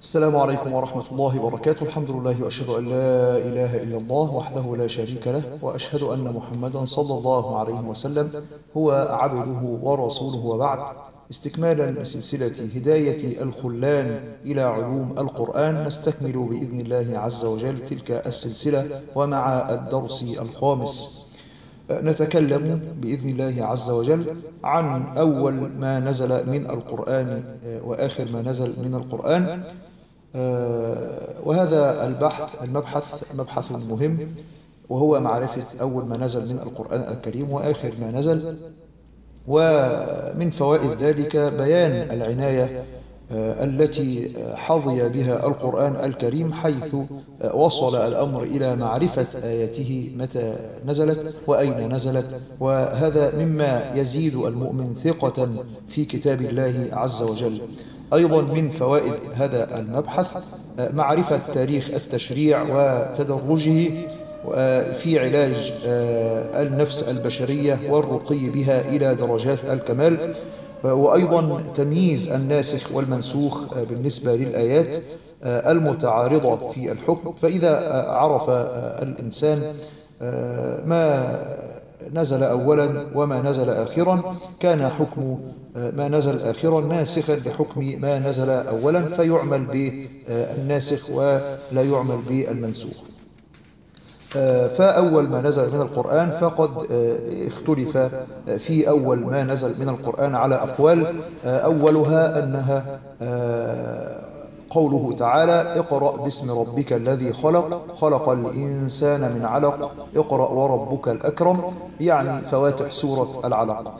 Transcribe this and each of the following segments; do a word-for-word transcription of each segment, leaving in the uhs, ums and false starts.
السلام عليكم ورحمة الله وبركاته. الحمد لله وأشهد أن لا إله إلا الله وحده لا شريك له، وأشهد أن محمدا صلى الله عليه وسلم هو عبده ورسوله، وبعد. استكمالا لسلسلة هداية الخلان إلى علوم القرآن، نستكمل بإذن الله عز وجل تلك السلسلة، ومع الدرس الخامس نتكلم بإذن الله عز وجل عن أول ما نزل من القرآن وآخر ما نزل من القرآن. وهذا البحث المبحث مبحث مهم، وهو معرفة أول ما نزل من القرآن الكريم وآخر ما نزل. ومن فوائد ذلك بيان العناية التي حظي بها القرآن الكريم، حيث وصل الأمر إلى معرفة آياته متى نزلت وأين نزلت، وهذا مما يزيد المؤمن ثقة في كتاب الله عز وجل. أيضا من فوائد هذا المبحث معرفة تاريخ التشريع وتدرجه في علاج النفس البشرية والرقي بها إلى درجات الكمال، وأيضا تمييز الناسخ والمنسوخ بالنسبة للآيات المتعارضة في الحكم. فإذا عرف الإنسان ما نزل أولا وما نزل آخرا، كان حكم ما نزل آخرا ناسخا لحكم ما نزل أولا، فيعمل بالناسخ ولا يعمل بالمنسوخ. فأول ما نزل من القرآن فقد اختلف في أول ما نزل من القرآن على أقوال، أولها أنها قوله تعالى: اقرأ باسم ربك الذي خلق خلق الإنسان من علق اقرأ وربك الأكرم، يعني فواتح سورة العلق.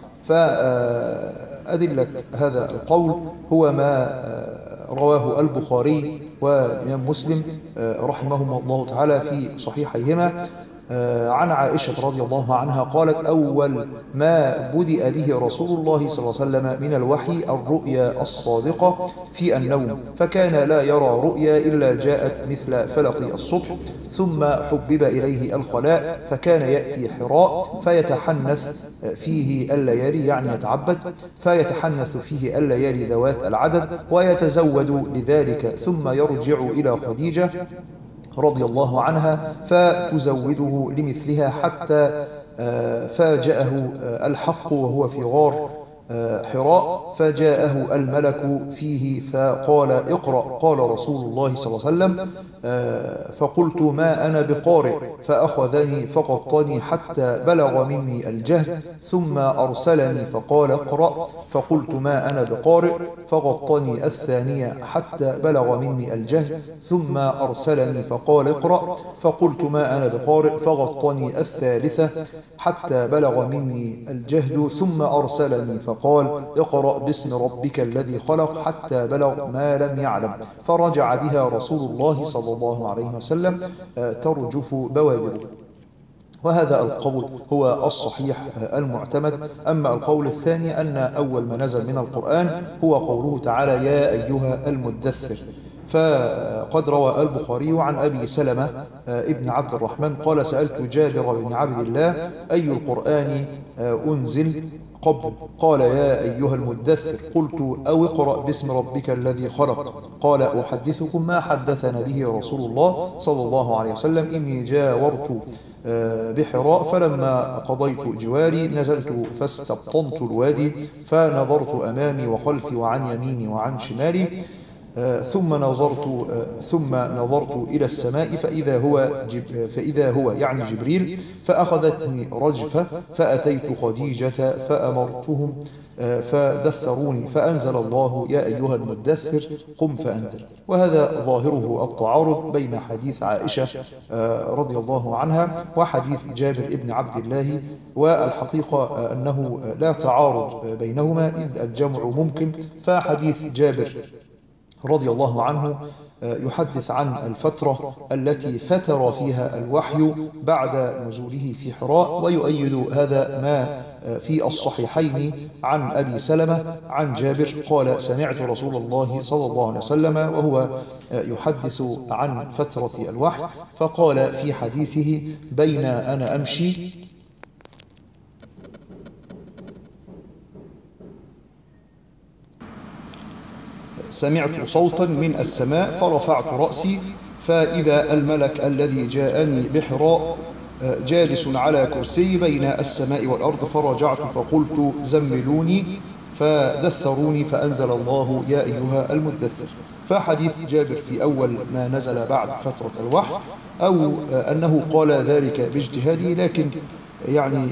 فأدلة هذا القول هو ما رواه البخاري والإمام مسلم رحمهما الله تعالى في صحيحيهما عن عائشة رضي الله عنها قالت: أول ما بدأ به رسول الله صلى الله عليه وسلم من الوحي الرؤيا الصادقة في النوم، فكان لا يرى رؤيا إلا جاءت مثل فلق الصبح، ثم حبب إليه الخلاء، فكان يأتي حراء فيتحنث فيه الليالي، يعني يتعبد، فيتحنث فيه الليالي ذوات العدد ويتزود لذلك، ثم يرجع إلى خديجة رضي الله عنها فتزوده لمثلها، حتى فاجأه الحق وهو في غار حراء، فجاءه الملك فيه فقال: اقرأ. قال رسول الله صلى الله عليه وسلم: فقلت: ما أنا بقارئ، فأخذني فقطني حتى بلغ مني الجهل، ثم أرسلني فقال: اقرأ. فقلت: ما أنا بقارئ، فغطني الثانية حتى بلغ مني الجهل، ثم أرسلني فقال: اقرأ. فقلت: ما أنا بقارئ، فغطني الثالثة حتى بلغ مني الجهل، ثم أرسلني فقال: اقرأ باسم ربك الذي خلق، حتى بلغ ما لم يعلم. فرجع بها رسول الله صلى الله عليه وسلم ترجف بوادره. وهذا القول هو الصحيح المعتمد. أما القول الثاني أن أول ما نزل من القرآن هو قوله تعالى: يا أيها المدثر. فقد روى البخاري عن أبي سلمة ابن عبد الرحمن قال: سألت جابر بن عبد الله: أي القرآن أنزل قبل؟ قال: يا أيها المدثر. قلت: أو اقرأ باسم ربك الذي خلق. قال: أحدثكم ما حدثنا به رسول الله صلى الله عليه وسلم: إني جاورت بحراء، فلما قضيت جواري نزلت فاستبطنت الوادي، فنظرت أمامي وخلفي وعن يميني وعن شمالي، ثم نظرت ثم نظرت إلى السماء، فإذا هو جب فإذا هو يعني جبريل، فأخذتني رجفة، فأتيت خديجة فأمرتهم فدثروني، فأنزل الله: يا أيها المدثر قم فأنذر. وهذا ظاهره التعارض بين حديث عائشة رضي الله عنها وحديث جابر ابن عبد الله، والحقيقة أنه لا تعارض بينهما، إذ الجمع ممكن. فحديث جابر رضي الله عنه يحدث عن الفترة التي فتر فيها الوحي بعد نزوله في حراء، ويؤيد هذا ما في الصحيحين عن أبي سلمة عن جابر قال: سمعت رسول الله صلى الله عليه وسلم وهو يحدث عن فترة الوحي، فقال في حديثه: بين أنا أمشي سمعت صوتا من السماء فرفعت رأسي فإذا الملك الذي جاءني بحراء جالس على كرسي بين السماء والأرض، فرجعت فقلت زملوني فدثروني فأنزل الله يا أيها المدثر. فحديث جابر في أول ما نزل بعد فترة الوحي، أو أنه قال ذلك باجتهاده، لكن يعني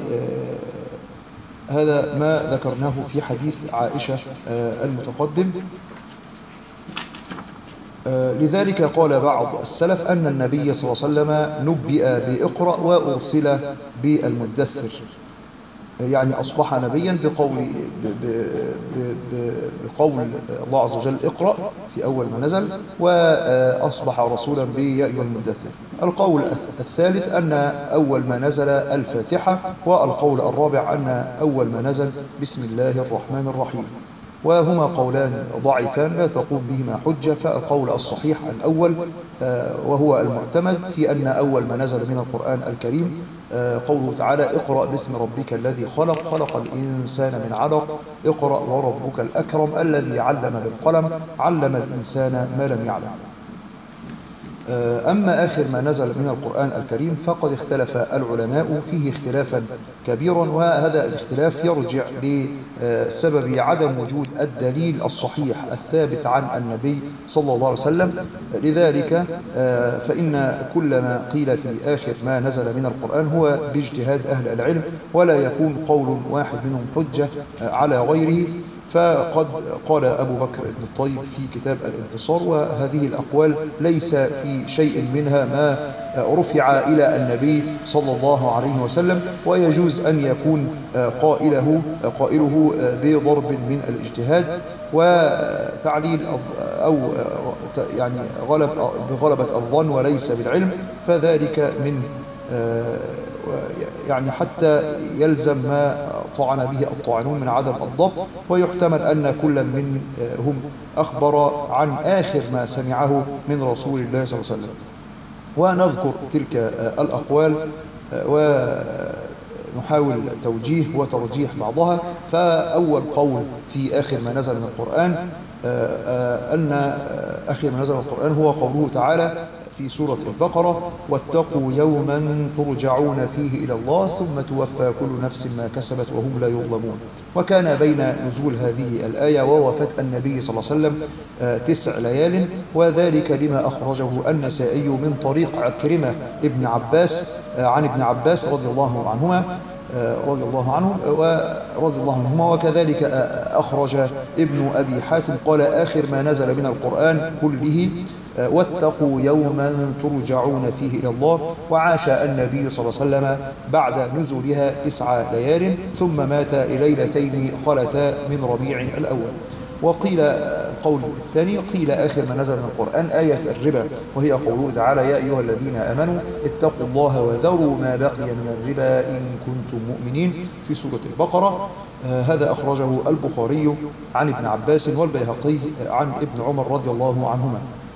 هذا ما ذكرناه في حديث عائشة المتقدم. لذلك قال بعض السلف أن النبي صلى الله عليه وسلم نبئ بإقرأ وأرسل بالمدثر، يعني أصبح نبيا بقول بقول الله عز وجل اقرأ في أول ما نزل، وأصبح رسولا بيا أيها المدثر. القول الثالث أن أول ما نزل الفاتحة، والقول الرابع أن أول ما نزل بسم الله الرحمن الرحيم، وهما قولان ضعيفان لا تقوم بهما حجة. فالقول الصحيح الأول وهو المعتمد في أن أول ما نزل من القرآن الكريم قوله تعالى اقرأ باسم ربك الذي خلق خلق الإنسان من علق اقرأ وربك الأكرم الذي علم بالقلم علم الإنسان ما لم يعلم. أما آخر ما نزل من القرآن الكريم فقد اختلف العلماء فيه اختلافا كبيرا، وهذا الاختلاف يرجع لسبب عدم وجود الدليل الصحيح الثابت عن النبي صلى الله عليه وسلم. لذلك فإن كل ما قيل في آخر ما نزل من القرآن هو باجتهاد أهل العلم، ولا يكون قول واحد منهم حجة على غيره. فقد قال أبو بكر بن الطيب في كتاب الانتصار: وهذه الأقوال ليس في شيء منها ما رفع إلى النبي صلى الله عليه وسلم، ويجوز أن يكون قائله قائله بضرب من الاجتهاد وتعليل أو يعني غلب بغلبة الظن وليس بالعلم، فذلك من يعني حتى يلزم ما طعن به الطاعنون من عدم الضبط. ويحتمل أن كل منهم أخبر عن آخر ما سمعه من رسول الله صلى الله عليه وسلم. ونذكر تلك الأقوال ونحاول توجيه وترجيح بعضها. فأول قول في آخر ما نزل من القرآن أن آخر ما نزل من القرآن هو قوله تعالى في سورة البقرة: واتقوا يوما ترجعون فيه إلى الله ثم توفى كل نفس ما كسبت وهم لا يظلمون. وكان بين نزول هذه الآية ووفاة النبي صلى الله عليه وسلم تسع ليال، وذلك لما أخرجه النسائي من طريق عكرمة ابن عباس عن ابن عباس رضي الله عنهما رضي الله عنهم ورضي الله عنهما. وكذلك أخرج ابن أبي حاتم قال: آخر ما نزل من القرآن كله واتقوا يوما ترجعون فيه إلى الله. وعاش النبي صلى الله عليه وسلم بعد نزولها تسع ليال، ثم مات لليلتين خلتا من ربيع الأول. وقيل القول الثاني قيل آخر ما نزل من القرآن آية الربا، وهي قوله تعالى: يا أيها الذين آمنوا اتقوا الله وذروا ما بقي من الربا إن كنتم مؤمنين في سورة البقرة. هذا أخرجه البخاري عن ابن عباس والبيهقي عن ابن عمر رضي الله عنهما.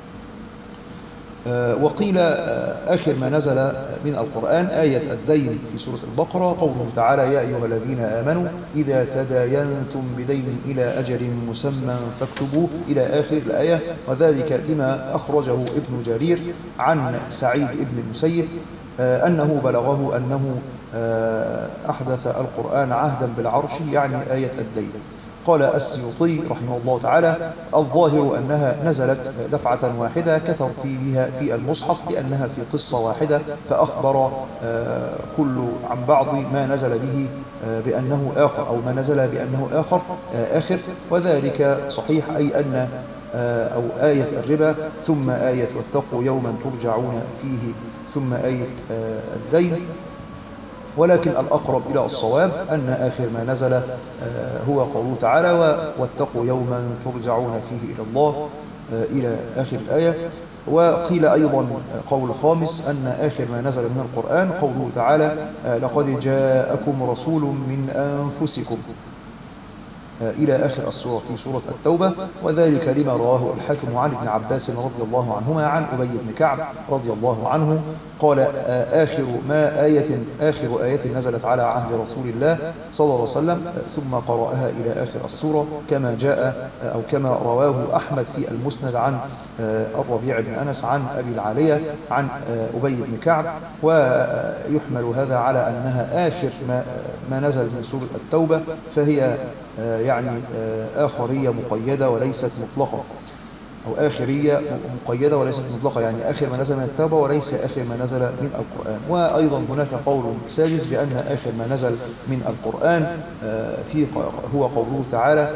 وقيل آخر ما نزل من القرآن آية الدين في سورة البقرة، قوله تعالى: يا أيها الذين آمنوا إذا تداينتم بدين إلى أجل مسمى فاكتبوه إلى آخر الآية. وذلك لما أخرجه ابن جرير عن سعيد ابن المسيب أنه بلغه أنه أحدث القرآن عهدا بالعرش، يعني آية الدين. قال السيوطي رحمه الله تعالى: الظاهر أنها نزلت دفعة واحدة كترتيبها في المصحف، لأنها في قصة واحدة، فأخبر كل عن بعض ما نزل به بأنه آخر، أو ما نزل بأنه آخر آخر. وذلك صحيح، أي أن أو آية الربا ثم آية واتقوا يوما ترجعون فيه ثم آية الدين. ولكن الأقرب إلى الصواب أن آخر ما نزل هو قوله تعالى: واتقوا يوما ترجعون فيه إلى الله إلى آخر الآية. وقيل أيضا قول خامس أن آخر ما نزل من القرآن قوله تعالى: لقد جاءكم رسول من أنفسكم إلى آخر السورة في سورة التوبة، وذلك لما رواه الحاكم عن ابن عباس رضي الله عنهما عن أبي بن كعب رضي الله عنه قال آخر ما آية آخر آية نزلت على عهد رسول الله صلى الله عليه وسلم ثم قرأها إلى آخر السورة، كما جاء أو كما رواه أحمد في المسند عن الربيع بن أنس عن أبي العالية عن أبي بن كعب. ويحمل هذا على أنها آخر ما, ما نزل من سورة التوبة، فهي يعني آخرية مقيدة وليست مطلقة، أو آخرية مقيدة وليست مطلقة، يعني آخر ما نزل من التوبة وليس آخر ما نزل من القرآن. وأيضا هناك قول سادس بأن آخر ما نزل من القرآن في هو قوله تعالى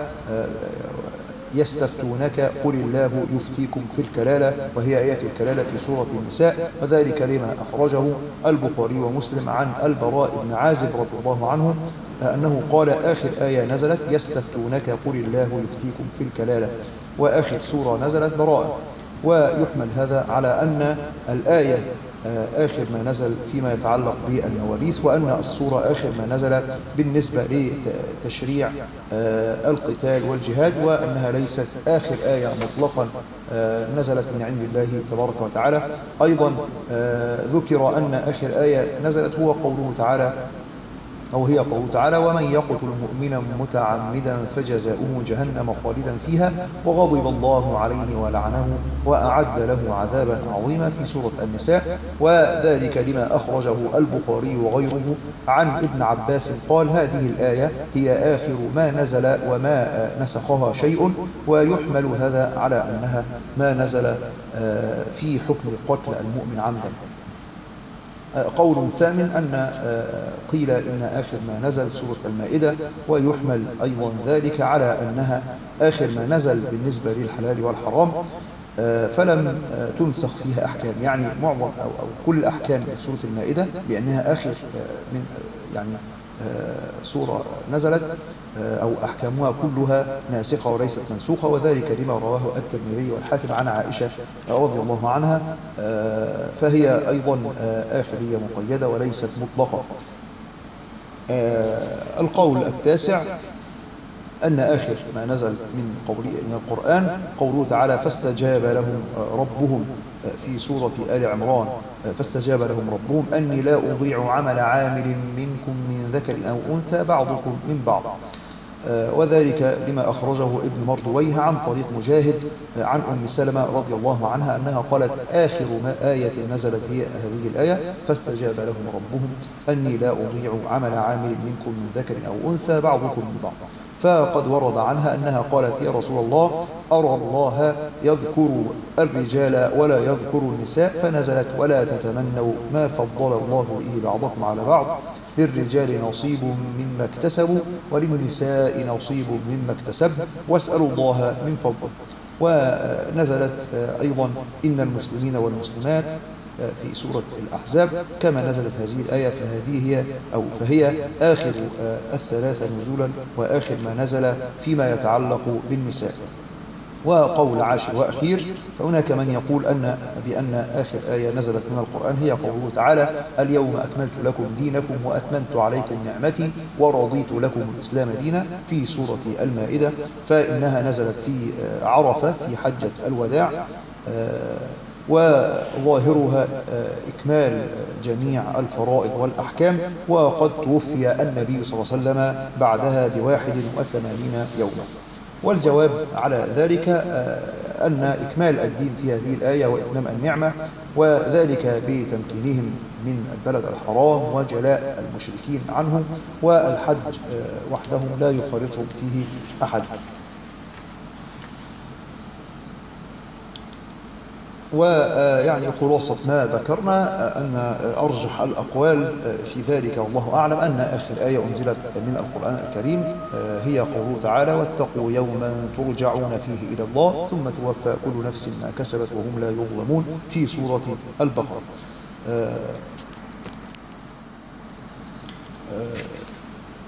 يستفتونك قل الله يفتيكم في الكلالة، وهي آية الكلالة في سورة النساء، وذلك لما أخرجه البخاري ومسلم عن البراء بن عازب رضي الله عنه أنه قال آخر آية نزلت يستفتونك قل الله يفتيكم في الكلالة، وآخر سورة نزلت براءة. ويحمل هذا على أن الآية آخر ما نزل فيما يتعلق بالمواريث، وأن السورة آخر ما نزل بالنسبة لتشريع القتال والجهاد، وأنها ليست آخر آية مطلقا نزلت من عند الله تبارك وتعالى. أيضا ذكر أن آخر آية نزلت هو قوله تعالى أو هي قوله تعالى ومن يقتل مؤمنا متعمدا فجزاؤه جهنم خالدا فيها وغضب الله عليه ولعنه وأعد له عذابا عظيما في سورة النساء. وذلك لما أخرجه البخاري وغيره عن ابن عباس قال هذه الآية هي آخر ما نزل وما نسخها شيء، ويحمل هذا على أنها ما نزل في حكم قتل المؤمن عمدا. قول ثامن أن قيل إن آخر ما نزل سورة المائدة، ويحمل أيضا ذلك على أنها آخر ما نزل بالنسبة للحلال والحرام، فلم تنسخ فيها أحكام، يعني معظم أو, أو كل أحكام سورة المائدة لأنها آخر من يعني سورة نزلت أو أحكامها كلها ناسخة وليست منسوخة، وذلك لما رواه الترمذي والحاكم عن عائشة رضي الله عنها، فهي أيضا آخرية مقيدة وليست مطلقة. القول التاسع أن آخر ما نزل من قوله من القرآن قوله تعالى فاستجاب لهم ربهم في سورة آل عمران فاستجاب لهم ربهم أني لا أضيع عمل عامل منكم من ذكر أو أنثى بعضكم من بعض، وذلك لما أخرجه ابن مردويه عن طريق مجاهد عن أم سلمة رضي الله عنها أنها قالت آخر ما آية نزلت هي هذه الآية فاستجاب لهم ربهم أني لا أضيع عمل عامل منكم من ذكر أو أنثى بعضكم من بعض. فقد ورد عنها أنها قالت يا رسول الله أرى الله يذكر الرجال ولا يذكر النساء، فنزلت ولا تتمنوا ما فضل الله به بعضكم على بعض للرجال نصيب مما اكتسبوا وللنساء نصيب مما اكتسبن واسألوا الله من فضله. ونزلت أيضا إن المسلمين والمسلمات في سورة الأحزاب كما نزلت هذه الآية، فهذه هي أو فهي آخر الثلاثة نزولا وآخر ما نزل فيما يتعلق بالنساء. وقول عاشر وأخير فهناك من يقول أن بأن آخر آية نزلت من القرآن هي قوله تعالى اليوم أكملت لكم دينكم وأتممت عليكم نعمتي ورضيت لكم الإسلام دينا في سورة المائدة، فإنها نزلت في عرفة في حجة الوداع، وظاهرها إكمال جميع الفرائض والأحكام، وقد توفي النبي صلى الله عليه وسلم بعدها بواحد وثمانين يوما. والجواب على ذلك أن إكمال الدين في هذه الآية وإتمام النعمة، وذلك بتمكينهم من البلد الحرام وجلاء المشركين عنهم، والحج وحدهم لا يخالطهم فيه أحد. ويعني خلاصة ما ذكرنا أن أرجح الأقوال في ذلك والله أعلم أن آخر آية أنزلت من القرآن الكريم هي قوله تعالى واتقوا يوما ترجعون فيه إلى الله ثم توفى كل نفس ما كسبت وهم لا يظلمون في سورة البقرة.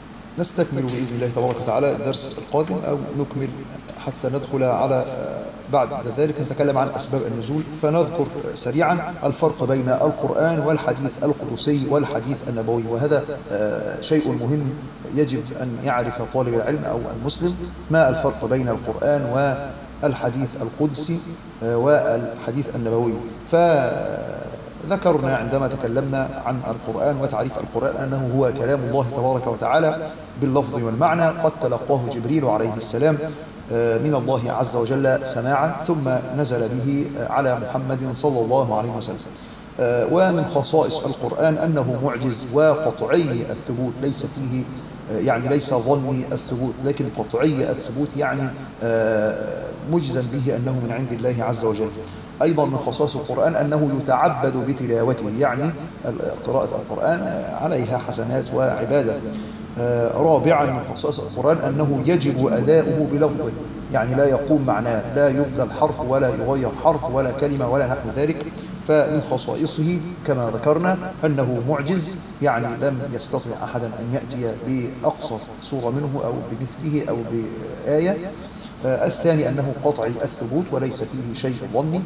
نستكمل بإذن الله تبارك وتعالى الدرس القادم، أو نكمل حتى ندخل على بعد ذلك نتكلم عن أسباب النزول. فنذكر سريعا الفرق بين القرآن والحديث القدسي والحديث النبوي، وهذا شيء مهم يجب أن يعرف طالب العلم أو المسلم ما الفرق بين القرآن والحديث القدسي والحديث النبوي. فذكرنا عندما تكلمنا عن القرآن وتعريف القرآن أنه هو كلام الله تبارك وتعالى باللفظ والمعنى، قد تلقاه جبريل عليه السلام من الله عز وجل سماعا، ثم نزل به على محمد صلى الله عليه وسلم. ومن خصائص القرآن أنه معجز وقطعي الثبوت، ليس فيه يعني ليس ظني الثبوت لكن قطعي الثبوت، يعني مجزم به أنه من عند الله عز وجل. أيضا من خصائص القرآن أنه يتعبد بتلاوته، يعني قراءة القرآن عليها حسنات وعبادة. رابعا من خصائص القرآن أنه يجب أداؤه بلفظه، يعني لا يقوم معناه، لا يبدل حرف ولا يغير حرف ولا كلمة ولا نحو ذلك. فمن خصائصه كما ذكرنا أنه معجز، يعني لم يستطع أحدا أن يأتي بأقصى صورة منه أو بمثله أو بآية. الثاني أنه قطعي الثبوت وليس فيه شيء ظني.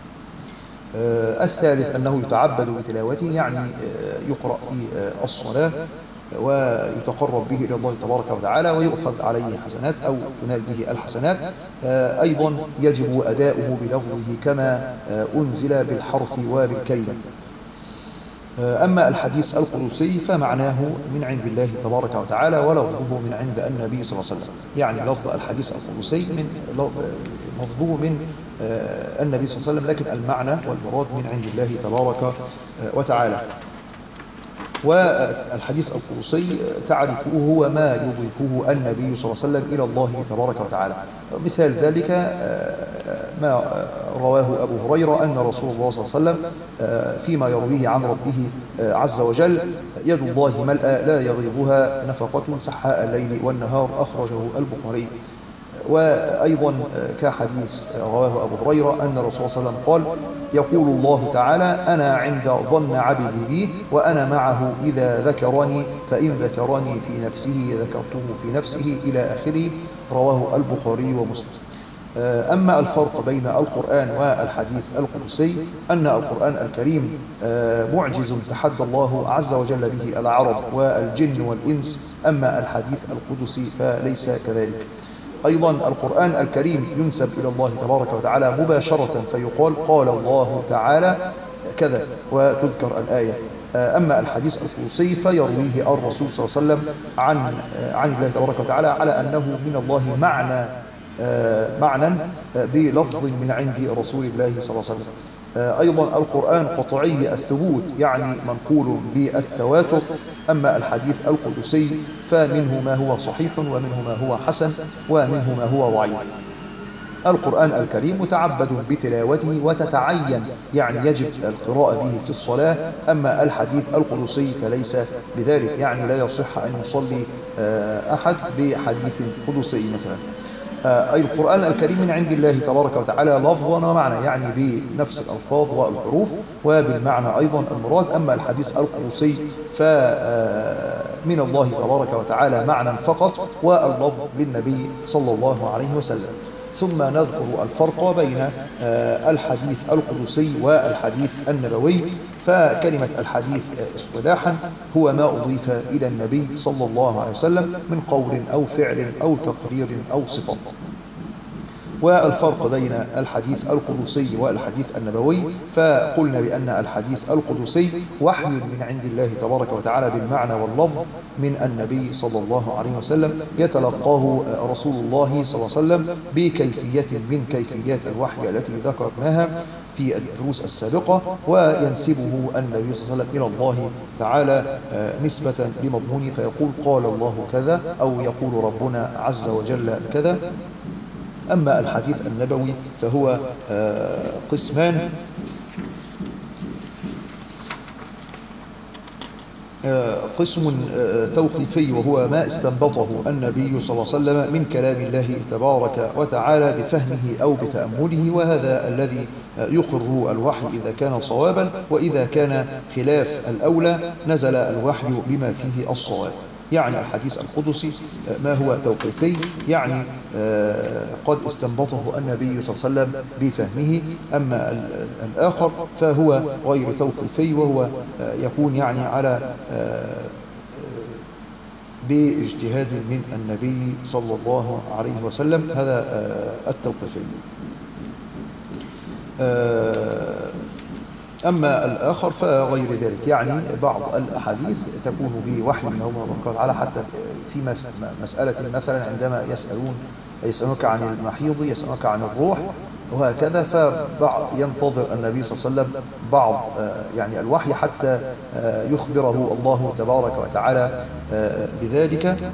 الثالث أنه يتعبد بتلاوته، يعني يقرأ في الصلاة ويتقرب به إلى الله تبارك وتعالى ويؤخذ عليه حسنات أو ينال به الحسنات. أيضا يجب أداؤه بلفظه كما أنزل بالحرف وبالكلمة. أما الحديث القدسي فمعناه من عند الله تبارك وتعالى ولفظه من عند النبي صلى الله عليه وسلم، يعني لفظ الحديث القدسي من لفظه من النبي صلى الله عليه وسلم، لكن المعنى والمراد من عند الله تبارك وتعالى. والحديث القدسي تعرفه هو ما يضيفه النبي صلى الله عليه وسلم إلى الله تبارك وتعالى. مثال ذلك ما رواه أبو هريرة أن رسول الله صلى الله عليه وسلم فيما يرويه عن ربه عز وجل: يد الله ملأى لا يغلبها نفقة سحاء الليل والنهار، أخرجه البخاري. وأيضا كحديث رواه أبو هريرة أن الرسول صلى الله عليه وسلم قال: يقول الله تعالى: أنا عند ظن عبدي بي وأنا معه إذا ذكرني، فإن ذكرني في نفسه ذكرته في نفسه، إلى آخره، رواه البخاري ومسلم. أما الفرق بين القرآن والحديث القدسي أن القرآن الكريم معجز تحدى الله عز وجل به العرب والجن والإنس، أما الحديث القدسي فليس كذلك. أيضا القرآن الكريم ينسب إلى الله تبارك وتعالى مباشرة، فيقال: قال الله تعالى كذا وتذكر الآية. أما الحديث القدسي فيرويه الرسول صلى الله عليه وسلم عن عن الله تبارك وتعالى على أنه من الله معنى معنى بلفظ من عند رسول الله صلى الله عليه وسلم. أيضا القرآن قطعي الثبوت، يعني منقول بالتواتر. أما الحديث القدسي فمنه ما هو صحيح ومنه ما هو حسن ومنه ما هو ضعيف. القرآن الكريم متعبد بتلاوته وتتعين، يعني يجب القراءة به في الصلاة. أما الحديث القدسي فليس بذلك، يعني لا يصح أن يصلي أحد بحديث قدسي مثلا. أي القرآن الكريم من عند الله تبارك وتعالى لفظا ومعنى، يعني بنفس الألفاظ والحروف وبالمعنى أيضا المراد. أما الحديث القدسي فمن الله تبارك وتعالى معنى فقط، واللفظ للنبي صلى الله عليه وسلم. ثم نذكر الفرق بين الحديث القدسي والحديث النبوي. فكلمة الحديث اصطلاحا هو ما أضيف إلى النبي صلى الله عليه وسلم من قول أو فعل أو تقرير أو صفة. والفرق بين الحديث القدسي والحديث النبوي، فقلنا بأن الحديث القدسي وحي من عند الله تبارك وتعالى بالمعنى واللفظ من النبي صلى الله عليه وسلم، يتلقاه رسول الله صلى الله عليه وسلم بكيفية من كيفيات الوحي التي ذكرناها في الدروس السابقة، وينسبه النبي صلى الله عليه وسلم إلى الله تعالى نسبة لمضمونه، فيقول: قال الله كذا، أو يقول ربنا عز وجل كذا. أما الحديث النبوي فهو قسمان: قسم توقيفي وهو ما استنبطه النبي صلى الله عليه وسلم من كلام الله تبارك وتعالى بفهمه أو بتأمله، وهذا الذي يقر الوحي إذا كان صوابا، وإذا كان خلاف الأولى نزل الوحي بما فيه الصواب. يعني الحديث القدسي ما هو توقيفي، يعني قد استنبطه النبي صلى الله عليه وسلم بفهمه. أما الآخر فهو غير توقيفي، وهو يكون يعني على باجتهاد من النبي صلى الله عليه وسلم، هذا التوقيفي. أما الآخر فغير ذلك، يعني بعض الأحاديث تكون بوحي من الله تبارك وتعالى، حتى في مسألة مثلا عندما يسألون يسألونك عن المحيض، يسألونك عن الروح وهكذا، فينتظر النبي صلى الله عليه وسلم بعض يعني الوحي حتى يخبره الله تبارك وتعالى بذلك.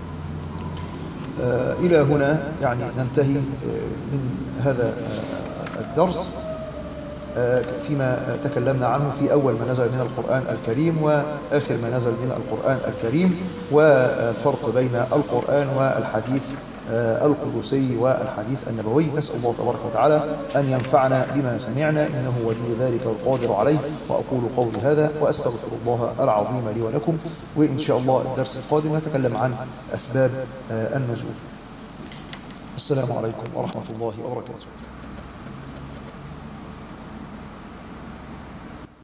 إلى هنا يعني ننتهي من هذا الدرس فيما تكلمنا عنه في أول ما نزل من القرآن الكريم وآخر ما نزل من القرآن الكريم، والفرق بين القرآن والحديث القدسي والحديث النبوي. نسأل الله تبارك وتعالى أن ينفعنا بما سمعنا، إنه ولي ذلك والقادر عليه. وأقول قولي هذا وأستغفر الله العظيم لي ولكم، وإن شاء الله الدرس القادم نتكلم عن أسباب النزول. السلام عليكم ورحمة الله وبركاته.